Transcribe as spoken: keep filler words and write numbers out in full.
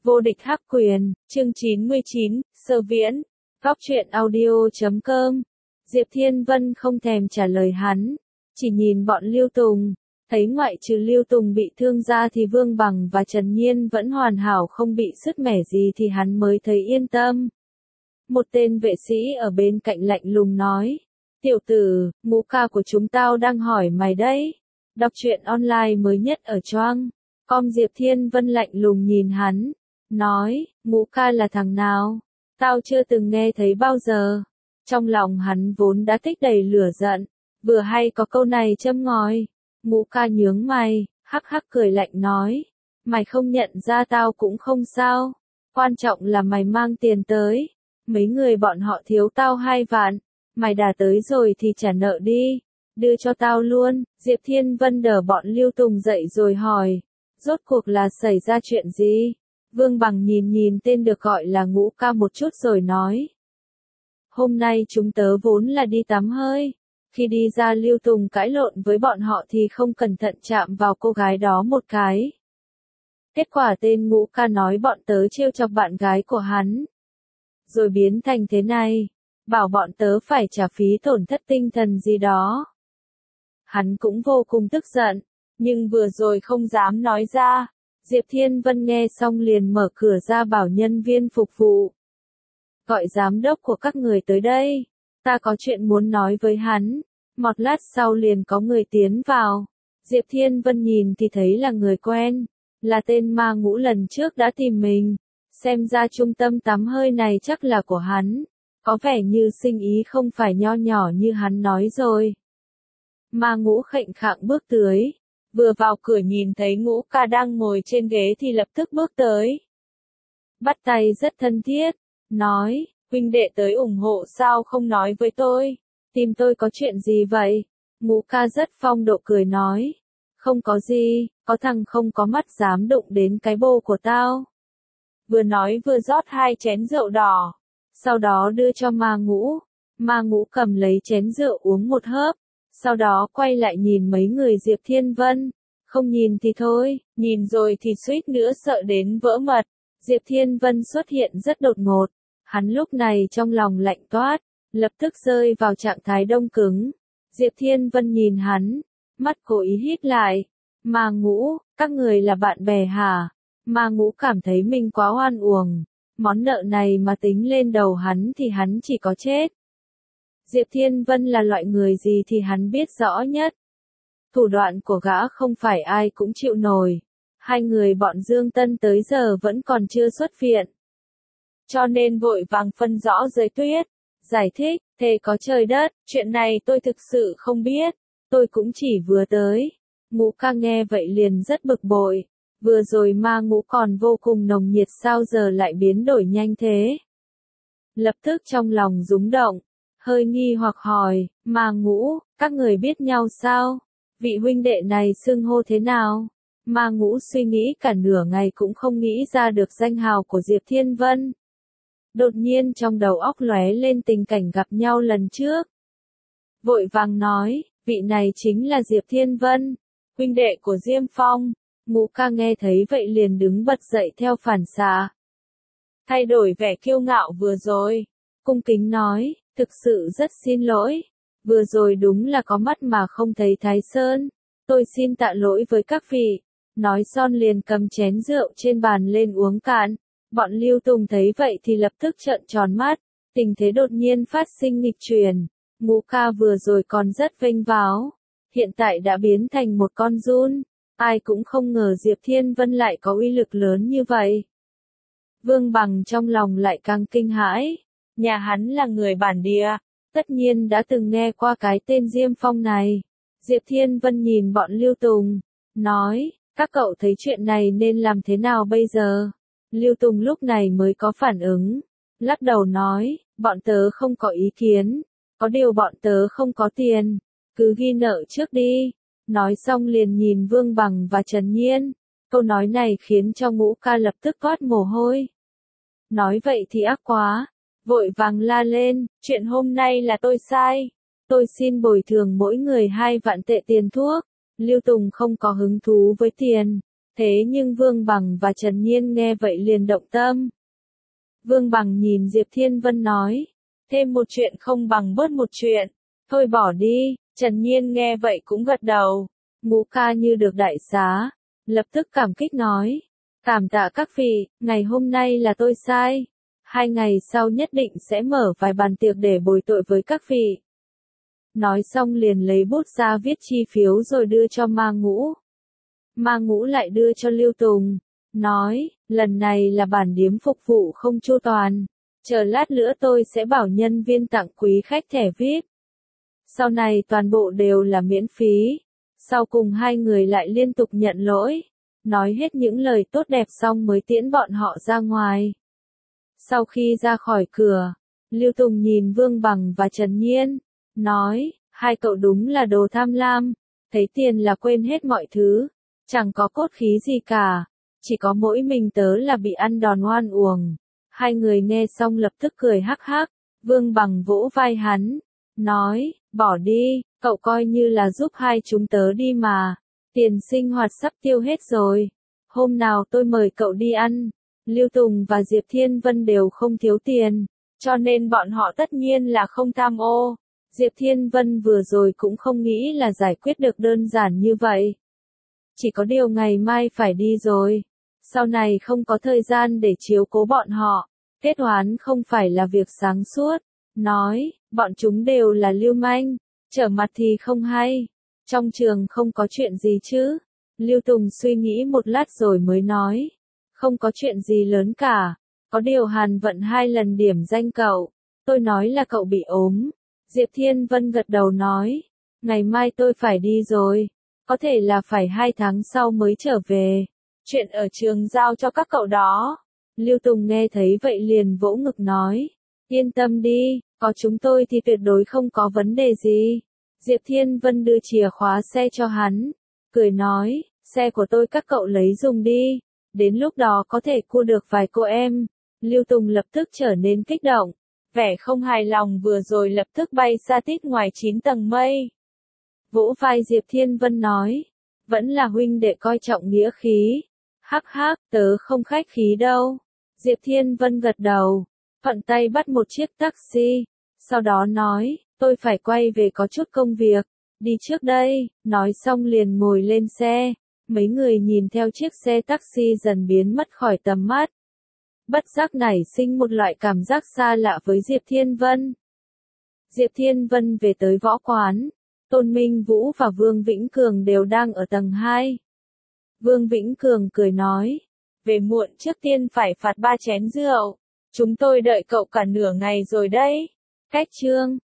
Vô địch hắc quyền, chương chín mươi chín, Sơ Viễn, góc truyện audio chấm com. Diệp Thiên Vân không thèm trả lời hắn, chỉ nhìn bọn Lưu Tùng, thấy ngoại trừ Lưu Tùng bị thương ra thì Vương Bằng và Trần Nhiên vẫn hoàn hảo không bị sứt mẻ gì thì hắn mới thấy yên tâm. Một tên vệ sĩ ở bên cạnh lạnh lùng nói, tiểu tử, ngũ ca của chúng tao đang hỏi mày đấy. Đọc truyện online mới nhất ở Choang. Com. Diệp Thiên Vân lạnh lùng nhìn hắn, nói, ngũ ca là thằng nào? Tao chưa từng nghe thấy bao giờ. Trong lòng hắn vốn đã tích đầy lửa giận, vừa hay có câu này châm ngòi. Ngũ ca nhướng mày, hắc hắc cười lạnh nói, mày không nhận ra tao cũng không sao. Quan trọng là mày mang tiền tới. Mấy người bọn họ thiếu tao hai vạn. Mày đã tới rồi thì trả nợ đi. Đưa cho tao luôn. Diệp Thiên Vân đỡ bọn Lưu Tùng dậy rồi hỏi, rốt cuộc là xảy ra chuyện gì? Vương Bằng nhìn nhìn tên được gọi là ngũ ca một chút rồi nói, hôm nay chúng tớ vốn là đi tắm hơi. Khi đi ra Lưu Tùng cãi lộn với bọn họ thì không cẩn thận chạm vào cô gái đó một cái. Kết quả tên ngũ ca nói bọn tớ trêu chọc bạn gái của hắn. Rồi biến thành thế này, bảo bọn tớ phải trả phí tổn thất tinh thần gì đó. Hắn cũng vô cùng tức giận, nhưng vừa rồi không dám nói ra. Diệp Thiên Vân nghe xong liền mở cửa ra bảo nhân viên phục vụ, gọi giám đốc của các người tới đây, ta có chuyện muốn nói với hắn. Một lát sau liền có người tiến vào. Diệp Thiên Vân nhìn thì thấy là người quen, là tên ma ngũ lần trước đã tìm mình. Xem ra trung tâm tắm hơi này chắc là của hắn, có vẻ như sinh ý không phải nho nhỏ như hắn nói rồi. Ma ngũ khệnh khạng bước tới, vừa vào cửa nhìn thấy ngũ ca đang ngồi trên ghế thì lập tức bước tới. Bắt tay rất thân thiết, nói, huynh đệ tới ủng hộ sao không nói với tôi, tìm tôi có chuyện gì vậy? Ngũ ca rất phong độ cười nói, không có gì, có thằng không có mắt dám đụng đến cái bô của tao. Vừa nói vừa rót hai chén rượu đỏ, sau đó đưa cho ma ngũ. Ma ngũ cầm lấy chén rượu uống một hớp, sau đó quay lại nhìn mấy người Diệp Thiên Vân, không nhìn thì thôi, nhìn rồi thì suýt nữa sợ đến vỡ mật. Diệp Thiên Vân xuất hiện rất đột ngột, hắn lúc này trong lòng lạnh toát, lập tức rơi vào trạng thái đông cứng. Diệp Thiên Vân nhìn hắn, mắt cố ý hít lại, ma ngũ, các người là bạn bè hả? Ma ngũ cảm thấy mình quá oan uổng, món nợ này mà tính lên đầu hắn thì hắn chỉ có chết. Diệp Thiên Vân là loại người gì thì hắn biết rõ nhất. Thủ đoạn của gã không phải ai cũng chịu nổi. Hai người bọn Dương Tân tới giờ vẫn còn chưa xuất viện, cho nên vội vàng phân rõ giới tuyết, giải thích, thề có trời đất, chuyện này tôi thực sự không biết, tôi cũng chỉ vừa tới. Ngũ ca nghe vậy liền rất bực bội, vừa rồi ma ngũ còn vô cùng nồng nhiệt sao giờ lại biến đổi nhanh thế. Lập tức trong lòng rúng động, hơi nghi hoặc hỏi, ma ngũ, các người biết nhau sao? Vị huynh đệ này xưng hô thế nào? Ma ngũ suy nghĩ cả nửa ngày cũng không nghĩ ra được danh hào của Diệp Thiên Vân. Đột nhiên trong đầu óc lóe lên tình cảnh gặp nhau lần trước. Vội vàng nói, vị này chính là Diệp Thiên Vân, huynh đệ của Diêm Phong. Ngũ ca nghe thấy vậy liền đứng bật dậy theo phản xạ, thay đổi vẻ kiêu ngạo vừa rồi, cung kính nói, thực sự rất xin lỗi, vừa rồi đúng là có mắt mà không thấy Thái Sơn, tôi xin tạ lỗi với các vị. Nói xong liền cầm chén rượu trên bàn lên uống cạn. Bọn Lưu Tùng thấy vậy thì lập tức trợn tròn mắt, tình thế đột nhiên phát sinh nghịch chuyển. Ngũ ca vừa rồi còn rất vênh váo, hiện tại đã biến thành một con giun. Ai cũng không ngờ Diệp Thiên Vân lại có uy lực lớn như vậy. Vương Bằng trong lòng lại càng kinh hãi, nhà hắn là người bản địa, tất nhiên đã từng nghe qua cái tên Diêm Phong này. Diệp Thiên Vân nhìn bọn Lưu Tùng, nói, các cậu thấy chuyện này nên làm thế nào bây giờ? Lưu Tùng lúc này mới có phản ứng, lắc đầu nói, bọn tớ không có ý kiến, có điều bọn tớ không có tiền, cứ ghi nợ trước đi. Nói xong liền nhìn Vương Bằng và Trần Nhiên, câu nói này khiến cho ngũ ca lập tức toát mồ hôi. Nói vậy thì ác quá, vội vàng la lên, chuyện hôm nay là tôi sai, tôi xin bồi thường mỗi người hai vạn tệ tiền thuốc. Lưu Tùng không có hứng thú với tiền, Thế nhưng Vương Bằng và Trần Nhiên nghe vậy liền động tâm. Vương Bằng nhìn Diệp Thiên Vân nói, thêm một chuyện không bằng bớt một chuyện, thôi bỏ đi. Trần Nhiên nghe vậy cũng gật đầu, Ngũ ca như được đại xá, lập tức cảm kích nói, cảm tạ các vị, ngày hôm nay là tôi sai, hai ngày sau nhất định sẽ mở vài bàn tiệc để bồi tội với các vị. Nói xong liền lấy bút ra viết chi phiếu rồi đưa cho Ma Ngũ. Ma Ngũ lại đưa cho Lưu Tùng, nói, lần này là bản điếm phục vụ không chu toàn, chờ lát nữa tôi sẽ bảo nhân viên tặng quý khách thẻ vi ai pi. Sau này toàn bộ đều là miễn phí. Sau cùng hai người lại liên tục nhận lỗi, nói hết những lời tốt đẹp xong mới tiễn bọn họ ra ngoài. Sau khi ra khỏi cửa, Lưu Tùng nhìn Vương Bằng và Trần Nhiên, nói, hai cậu đúng là đồ tham lam, thấy tiền là quên hết mọi thứ, chẳng có cốt khí gì cả, chỉ có mỗi mình tớ là bị ăn đòn oan uổng. Hai người nghe xong lập tức cười hắc hắc, Vương Bằng vỗ vai hắn, nói, bỏ đi, cậu coi như là giúp hai chúng tớ đi mà, tiền sinh hoạt sắp tiêu hết rồi, hôm nào tôi mời cậu đi ăn. Lưu Tùng và Diệp Thiên Vân đều không thiếu tiền, cho nên bọn họ tất nhiên là không tham ô. Diệp Thiên Vân vừa rồi cũng không nghĩ là giải quyết được đơn giản như vậy. Chỉ có điều ngày mai phải đi rồi, sau này không có thời gian để chiếu cố bọn họ, kết oán không phải là việc sáng suốt. Nói, bọn chúng đều là lưu manh, trở mặt thì không hay, trong trường không có chuyện gì chứ. Lưu Tùng suy nghĩ một lát rồi mới nói, không có chuyện gì lớn cả, có điều Hàn Vận hai lần điểm danh cậu, tôi nói là cậu bị ốm. Diệp Thiên Vân gật đầu nói, ngày mai tôi phải đi rồi, có thể là phải hai tháng sau mới trở về, chuyện ở trường giao cho các cậu đó. Lưu Tùng nghe thấy vậy liền vỗ ngực nói, yên tâm đi, có chúng tôi thì tuyệt đối không có vấn đề gì. Diệp Thiên Vân đưa chìa khóa xe cho hắn, cười nói, xe của tôi các cậu lấy dùng đi, đến lúc đó có thể cua được vài cô em. Lưu Tùng lập tức trở nên kích động, vẻ không hài lòng vừa rồi lập tức bay xa tít ngoài chín tầng mây. Vỗ vai Diệp Thiên Vân nói, vẫn là huynh đệ coi trọng nghĩa khí. Hắc hắc, tớ không khách khí đâu. Diệp Thiên Vân gật đầu, thuận tay bắt một chiếc taxi, sau đó nói, tôi phải quay về có chút công việc, đi trước đây. Nói xong liền ngồi lên xe, mấy người nhìn theo chiếc xe taxi dần biến mất khỏi tầm mắt. Bất giác nảy sinh một loại cảm giác xa lạ với Diệp Thiên Vân. Diệp Thiên Vân về tới võ quán, Tôn Minh Vũ và Vương Vĩnh Cường đều đang ở tầng hai. Vương Vĩnh Cường cười nói, về muộn trước tiên phải phạt ba chén rượu, chúng tôi đợi cậu cả nửa ngày rồi đấy. Cách chương